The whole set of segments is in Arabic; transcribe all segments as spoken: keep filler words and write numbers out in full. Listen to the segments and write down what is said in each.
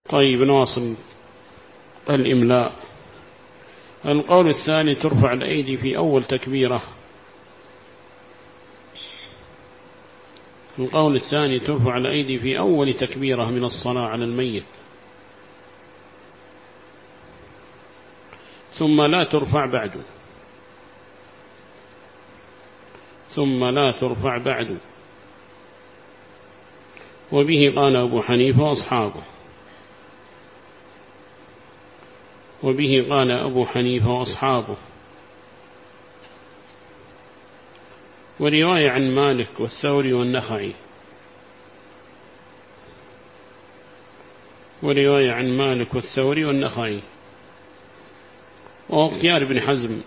طيب نواصل الإملاء. القول الثاني ترفع الأيدي في أول تكبيرة. القول الثاني ترفع الأيدي في أول تكبيرة من الصلاة على الميت، ثم لا ترفع بعد ثم لا ترفع بعد وبه قال أبو حنيفة وأصحابه وبه قال أبو حنيفة وأصحابه ورواية عن مالك والثوري والنخعي ورواية عن مالك والثوري والنخعي واختيار ابن حزم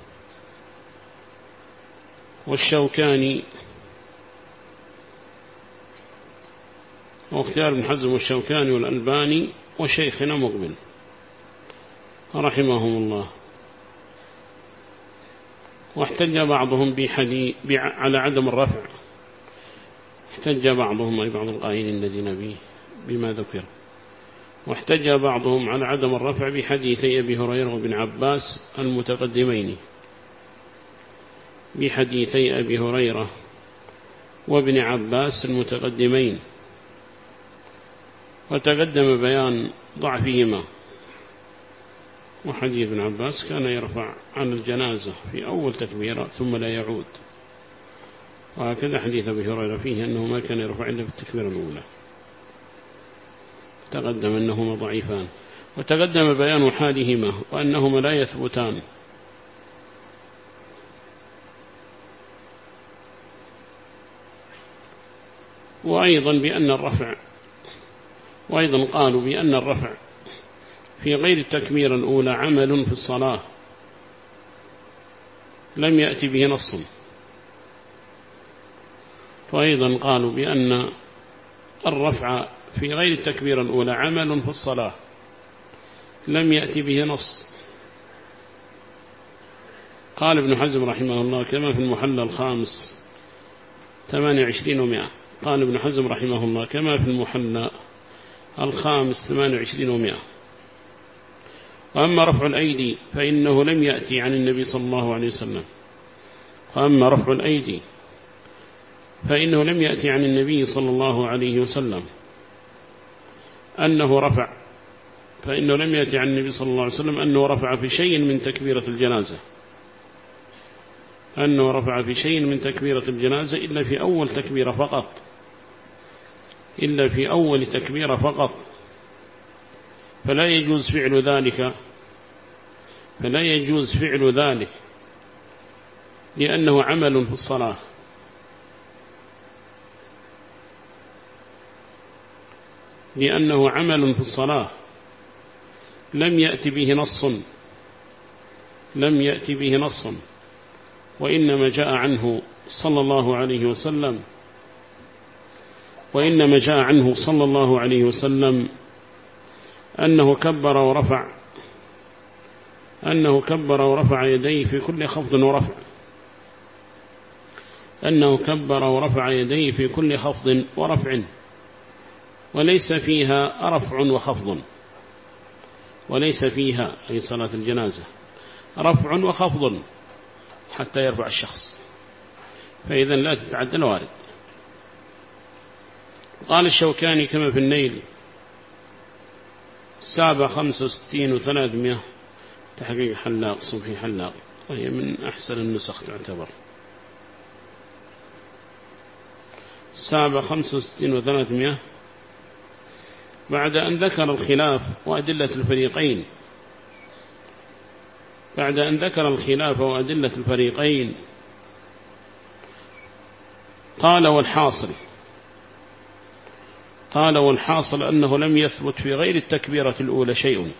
والشوكاني واختيار ابن حزم والشوكاني والألباني وشيخنا مقبل رحمهم الله. واحتج بعضهم بحديث على عدم الرفع، احتج بعضهم أي بعض القائلين الذين به بما ذكر، واحتج بعضهم على عدم الرفع بحديثي أبي هريرة وابن عباس المتقدمين بحديثي أبي هريرة وابن عباس المتقدمين وتقدم بيان ضعفهما. وحديث ابن عباس كان يرفع عن الجنازة في أول تكبيرة ثم لا يعود، وهكذا حديث أبي هريرة فيه أنه ما كان يرفع إلا في التكبيرة الأولى، تقدم أنهما ضعيفان، وتقدم بيان حالهما وأنهما لا يثبتان. وأيضا بأن الرفع وأيضا قالوا بأن الرفع في غير التكبيرة الأولى عمل في الصلاة لم يأتي به نص. وأيضا قالوا بأن الرفع في غير التكبيرة الأولى عمل في الصلاة لم يأتي به نص. قال ابن حزم رحمه الله كما في المحلى الخامس ثمانية وعشرين ومئة، قال ابن حزم رحمه الله كما في المحلى الخامس ثمانية وعشرين ومئة. وأما رفع الأيدي فإنه لم يأتي عن النبي صلى الله عليه وسلم وأما رفع الأيدي فإنه لم يأتي عن النبي صلى الله عليه وسلم أنه رفع فإنه لم يأتي عن النبي صلى الله عليه وسلم أنه رفع في شيء من تكبيرة الجنازة أنه رفع في شيء من تكبيرة الجنازة إلا في أول تكبيرة فقط إلا في أول تكبيرة فقط فلا يجوز فعل ذلك فلا يجوز فعل ذلك لأنه عمل في الصلاة لأنه عمل في الصلاة لم يأتي به نص لم يأتي به نص وإنما جاء عنه صلى الله عليه وسلم وإنما جاء عنه صلى الله عليه وسلم أنه كبر ورفع أنه كبر ورفع يديه في كل خفض ورفع أنه كبر ورفع يديه في كل خفض ورفع وليس فيها رفع وخفض وليس فيها أي صلاة الجنازة رفع وخفض حتى يرفع الشخص، فإذا لا تتعدى الوارد. قال الشوكاني كما في النيل سابع خمسة وستين وثلاثمائة تحقيق حلاق صوفي حلاق، وهي من أحسن النسخ تعتبر سابع خمسة وستين وثلاثمائة بعد أن ذكر الخلاف وأدلة الفريقين بعد أن ذكر الخلاف وأدلة الفريقين قال والحاصل قال والحاصل أنه لم يثبت في غير التكبيرة الأولى شيء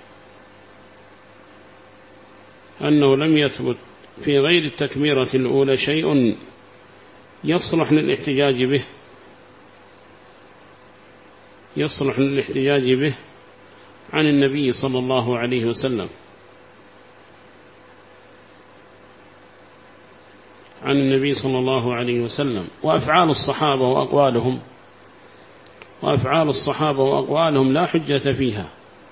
أنه لم يثبت في غير التكبيرة الأولى شيء يصلح للاحتجاج به يصلح للاحتجاج به عن النبي صلى الله عليه وسلم عن النبي صلى الله عليه وسلم. وأفعال الصحابة وأقوالهم وأفعال الصحابة وأقوالهم لا حجة فيها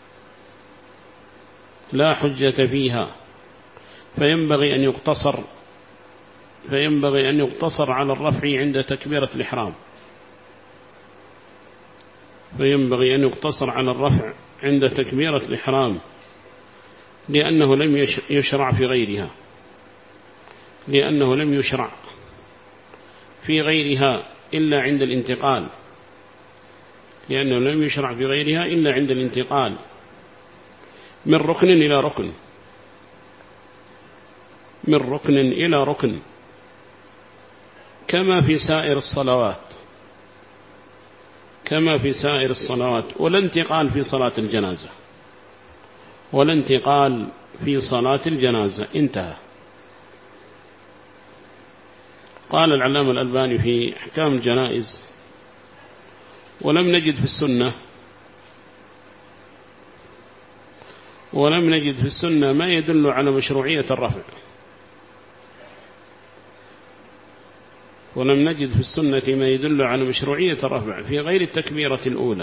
لا حجة فيها فينبغي أن يقتصر فينبغي أن يقتصر على الرفع عند تكبيرة الإحرام فينبغي أن يقتصر على الرفع عند تكبيرة الإحرام لأنه لم يشرع في غيرها لأنه لم يشرع في غيرها إلا عند الانتقال لأنه لم يشرع في غيرها إلا عند الانتقال من ركن إلى ركن من ركن إلى ركن كما في سائر الصلوات كما في سائر الصلوات ولا انتقال في صلاة الجنازة ولا انتقال في صلاة الجنازة انتهى. قال العلامة الألباني في أحكام الجنائز ولم نجد في السنة ولم نجد في السنة ما يدل على مشروعية الرفع ولم نجد في السنة ما يدل على مشروعية الرفع في غير التكبيرة الأولى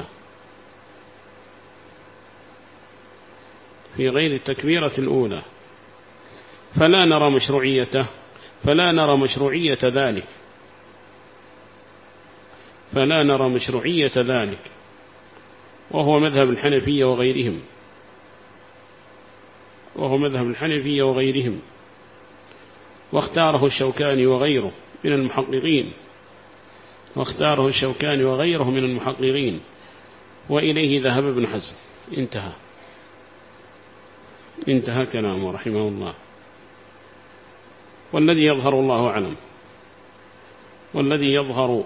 في غير التكبيرة الأولى فلا نرى مشروعيته فلا نرى مشروعية ذلك فلا نرى مشروعية ذلك وهو مذهب الحنفية وغيرهم وهو مذهب الحنفية وغيرهم واختاره الشوكاني وغيره من المحققين واختاره الشوكاني وغيره من المحققين وإليه ذهب ابن حزم انتهى انتهى كلامه رحمه الله. والذي يظهر الله أعلم والذي يظهر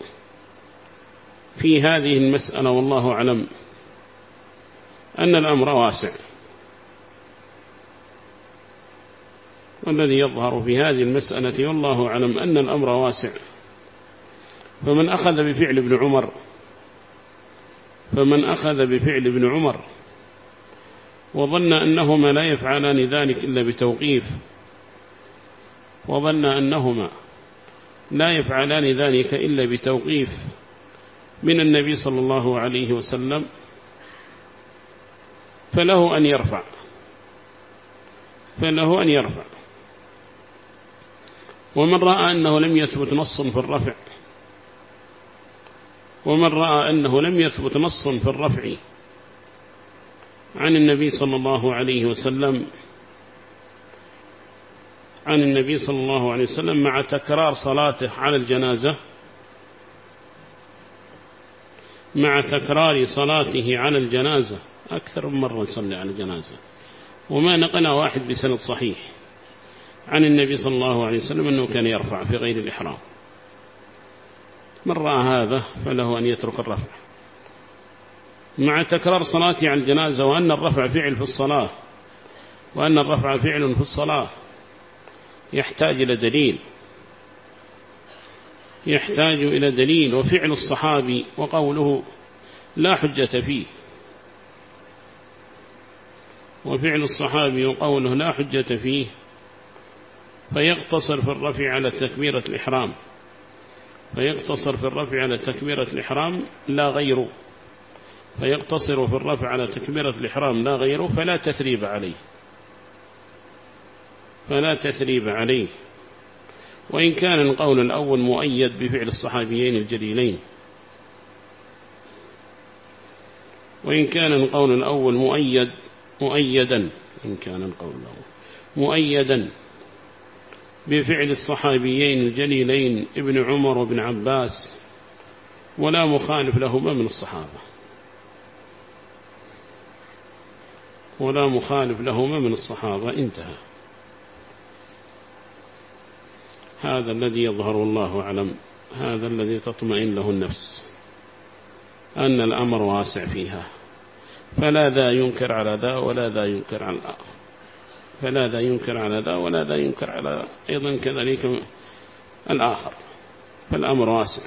في هذه المسألة والله أعلم أن الأمر واسع والذي يظهر في هذه المسألة والله أعلم أن الأمر واسع فمن أخذ بفعل ابن عمر فمن أخذ بفعل ابن عمر وظن أنهما لا يفعلان ذلك إلا بتوقيف وظن أنهما لا يفعلان ذلك إلا بتوقيف من النبي صلى الله عليه وسلم فله أن يرفع فله أن يرفع ومن رأى أنه لم يثبت نص في الرفع ومن رأى أنه لم يثبت نص في الرفع عن النبي صلى الله عليه وسلم عن النبي صلى الله عليه وسلم مع تكرار صلاته على الجنازة مع تكرار صلاته على الجنازة أكثر من مرة يصلي على الجنازة وما نقل واحد بسند صحيح عن النبي صلى الله عليه وسلم أنه كان يرفع في غير الإحرام من رأى هذا فله أن يترك الرفع مع تكرار صلاته على الجنازة وأن الرفع فعل في الصلاة وأن الرفع فعل في الصلاة يحتاج إلى دليل يحتاج إلى دليل وفعل الصحابي وقوله لا حجة فيه وفعل الصحابي وقوله لا حجة فيه فيقتصر في الرفع على تكبيرة الإحرام فيقتصر في الرفع على تكبيرة الإحرام لا غيره فيقتصر في الرفع على تكبيرة الإحرام لا غيره فلا تثريب عليه فلا تثريب عليه وإن كان القول الأول مؤيد بفعل الصحابيين الجليلين وإن كان القول الأول مؤيد مؤيدا إن كان القول الأول مؤيدا بفعل الصحابيين الجليلين ابن عمر وابن عباس ولا مخالف لهما من الصحابة ولا مخالف لهما من الصحابة انتهى. هذا الذي يظهر والله أعلم هذا الذي تطمئن له النفس أن الأمر واسع فيها فلا ذا ينكر على ذا ولا ذا ينكر على الآخر فلا ذا ينكر على ذا ولا ذا ينكر على أيضا كذلك الآخر فالأمر واسع.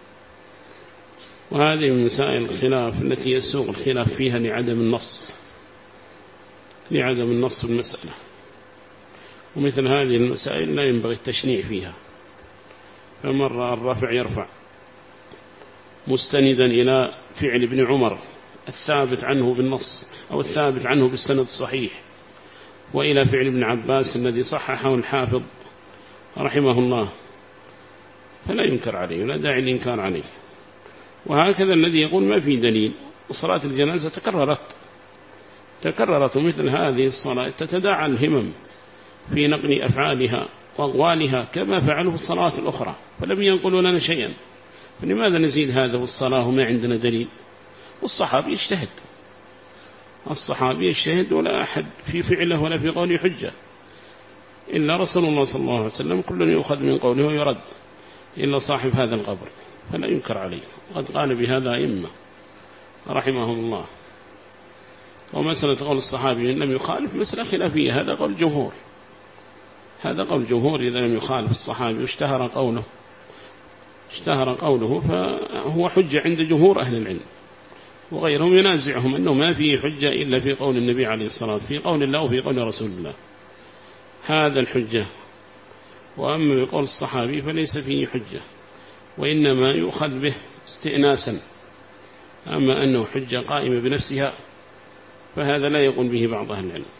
وهذه من مسائل الخلاف التي يسوق الخلاف فيها لعدم النص لعدم النص في المسألة ومثل هذه المسائل لا ينبغي التشنيع فيها فمن رأى الرفع يرفع مستندا إلى فعل ابن عمر الثابت عنه بالنص أو الثابت عنه بالسند الصحيح، وإلى فعل ابن عباس الذي صححه الحافظ رحمه الله، فلا ينكر عليه ولا داعي الإنكار عليه. وهكذا الذي يقول ما في دليل، وصلاة الجنازة تكررت تكررت مثل هذه الصلاة تتداعى الهمم في نقل أفعالها وأقوالها كما فعلوا في الصلاة الأخرى، فلم ينقلوا لنا شيئا، فلماذا نزيد هذا والصلاة وما عندنا دليل؟ والصحابي يجتهد الصحابي يجتهد ولا أحد في فعله ولا في قوله حجة إلا رسول الله صلى الله عليه وسلم، كل يؤخذ من قوله ويرد إلا صاحب هذا القبر، فلا ينكر عليه. وقد قال بهذا أئمة رحمهم الله. ومسألة قول الصحابي إن لم يخالف مسألة خلافية، هذا قول جمهور هذا قول جمهور إذا لم يخالف الصحابي واشتهر قوله اشتهر قوله فهو حجة عند جمهور أهل العلم، وغيرهم ينازعهم أنه ما فيه حجة إلا في قول النبي عليه الصلاة والسلام، في قول الله وفي قول رسول الله، هذا الحجة. وأما بقول الصحابي فليس فيه حجة، وإنما يؤخذ به استئناسا، أما أنه حجة قائمة بنفسها فهذا لا يقول به بعض أهل العلم.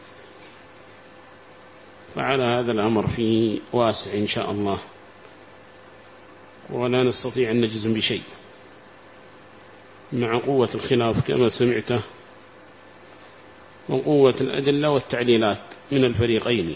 فعلى هذا الأمر فيه واسع إن شاء الله، ولا نستطيع أن نجزم بشيء مع قوة الخلاف كما سمعته، وقوة الأدلة والتعليلات من الفريقين،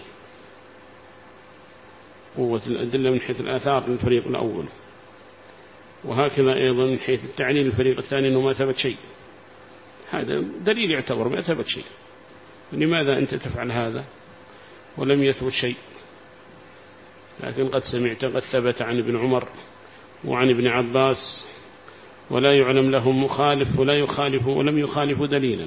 قوة الأدلة من حيث الآثار للفريق الأول، وهكذا أيضا من حيث التعليل الفريق الثاني أنه ما ثبت شيء، هذا دليل يعتبر ما ثبت شيء، لماذا أنت تفعل هذا ولم يثبت شيء؟ لكن قد سمعت قد ثبت عن ابن عمر وعن ابن عباس ولا يعلم لهم مخالف ولا يخالف ولم يخالف دليلا،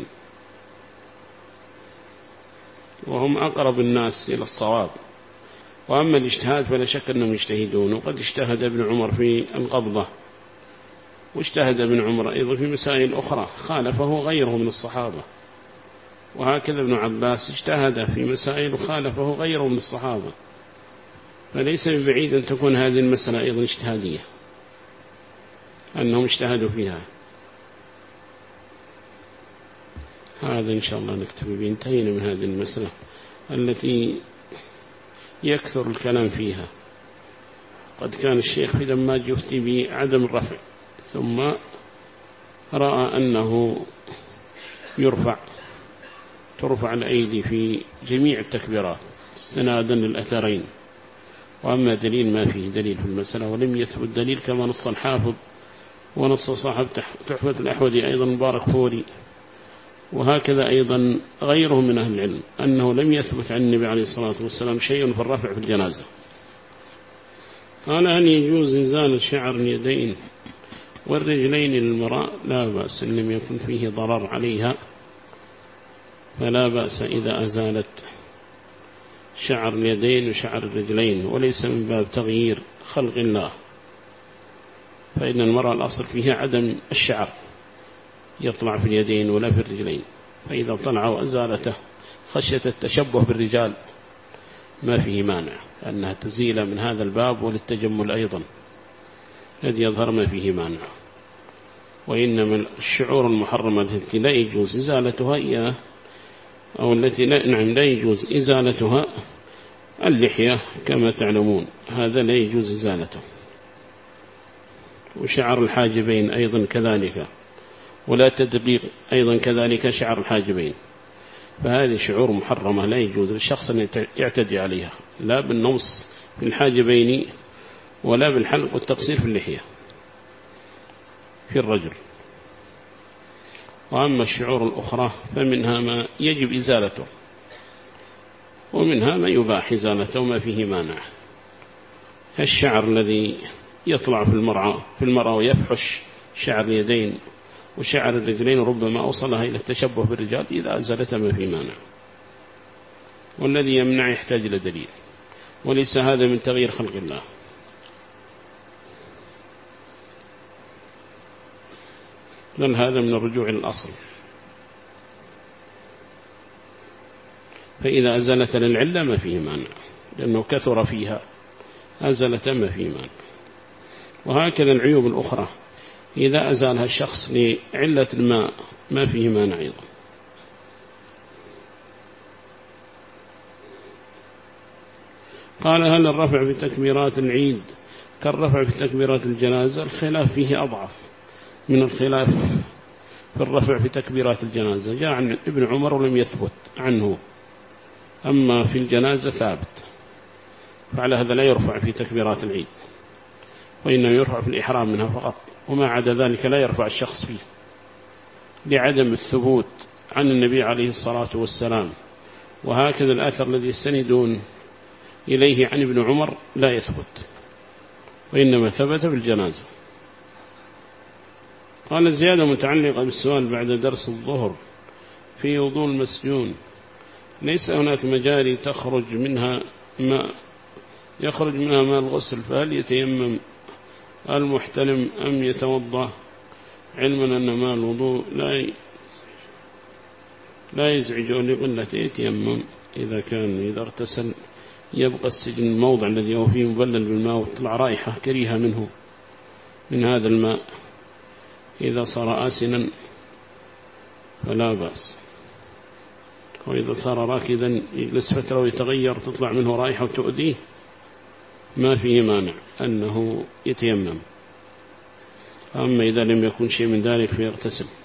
وهم أقرب الناس إلى الصواب. وأما الاجتهاد فلا شك أنهم يجتهدون، وقد اجتهد ابن عمر في القبضة، واجتهد ابن عمر أيضا في مسائل أخرى خالفه غيره من الصحابة، وهكذا ابن عباس اجتهد في مسائل خالفه غيره من الصحابة، فليس ببعيد أن تكون هذه المسألة أيضا اجتهادية، أنهم اجتهدوا فيها. هذا إن شاء الله نكتفي به، انتهينا من هذه المسألة التي يكثر الكلام فيها. قد كان الشيخ في دماج يفتي بعدم الرفع، ثم رأى أنه يرفع ترفع الأيدي في جميع التكبيرات استنادا للأثرين، وأما دليل ما فيه دليل في المسألة، ولم يثبت دليل كما نص الحافظ ونص صاحب تحفة الأحوذي أيضا مبارك فوري، وهكذا أيضا غيره من أهل العلم، أنه لم يثبت عن النبي عليه الصلاة والسلام شيء في الرفع في الجنازة. قال هل يجوز إزالة شعر اليدين والرجلين للمرأة؟ لا بأس إن لم يكن فيه ضرر عليها، فلا بأس إذا أزالت شعر اليدين وشعر الرجلين، وليس من باب تغيير خلق الله، فإن المرأة الأصل فيها عدم الشعر يطلع في اليدين ولا في الرجلين، فإذا طلع وأزالته خشية التشبه بالرجال ما فيه مانع أنها تزيل من هذا الباب، وللتجمل أيضا الذي يظهر ما فيه مانع. وإنما الشعور المحرمة التي لا يجوز إزالتها إياه، أو التي لا, نعم لا يجوز إزالتها اللحية كما تعلمون، هذا لا يجوز إزالته، وشعر الحاجبين أيضا كذلك، ولا تدقيق أيضا كذلك شعر الحاجبين، فهذه شعور محرمة لا يجوز للشخص أن يعتدي عليها، لا بالنمص في الحاجبين ولا بالحلق والتقصير في اللحية في الرجل. وأما الشعور الأخرى فمنها ما يجب إزالته، ومنها ما يباح إزالته وما فيه مانع، الشعر الذي يطلع في المرأة في المرأة ويفحش شعر اليدين وشعر الرجلين ربما أوصلها إلى التشبه بالرجال، إذا أزالته ما فيه مانع، والذي يمنع يحتاج إلى دليل، وليس هذا من تغيير خلق الله. بل هذا من الرجوع للأصل، فإذا أزالت للعلة ما فيه مانع، لأنه كثر فيها، أزالت ما فيه مانع. وهكذا العيوب الأخرى إذا أزالها الشخص لعلة الماء ما فيه مانع أيضا. قال هل الرفع بتكبيرات العيد كالرفع بتكبيرات الجنازة؟ الخلاف فيه أضعف من الخلاف في الرفع في تكبيرات الجنازة. جاء عن ابن عمر ولم يثبت عنه، أما في الجنازة ثابت، فعلى هذا لا يرفع في تكبيرات العيد، وإنما يرفع في الإحرام منها فقط، وما عدا ذلك لا يرفع الشخص فيه لعدم الثبوت عن النبي عليه الصلاة والسلام. وهكذا الأثر الذي يستندون إليه عن ابن عمر لا يثبت، وإنما ثبت بالجنازة. قال زيادة متعلقة بالسؤال بعد درس الظهر في وضوء المسجون، ليس هناك مجاري تخرج منها ما يخرج منها ماء الغسل، فهل يتيمم المحتلم أم يتوضأ، علما أن ماء الوضوء لا لا يزعج لقلة يتيمم؟ إذا كان إذا ارتسل يبقى السجن الموضع الذي هو فيه مبلل بالماء وتطلع رائحة كريهة منه من هذا الماء، إذا صار آسنا فلا بأس، وإذا صار راكدا يجلس فترة ويتغير تطلع منه رائحة وتؤذيه ما فيه مانع أنه يتيمم. أما إذا لم يكن شيء من ذلك فيغتسل.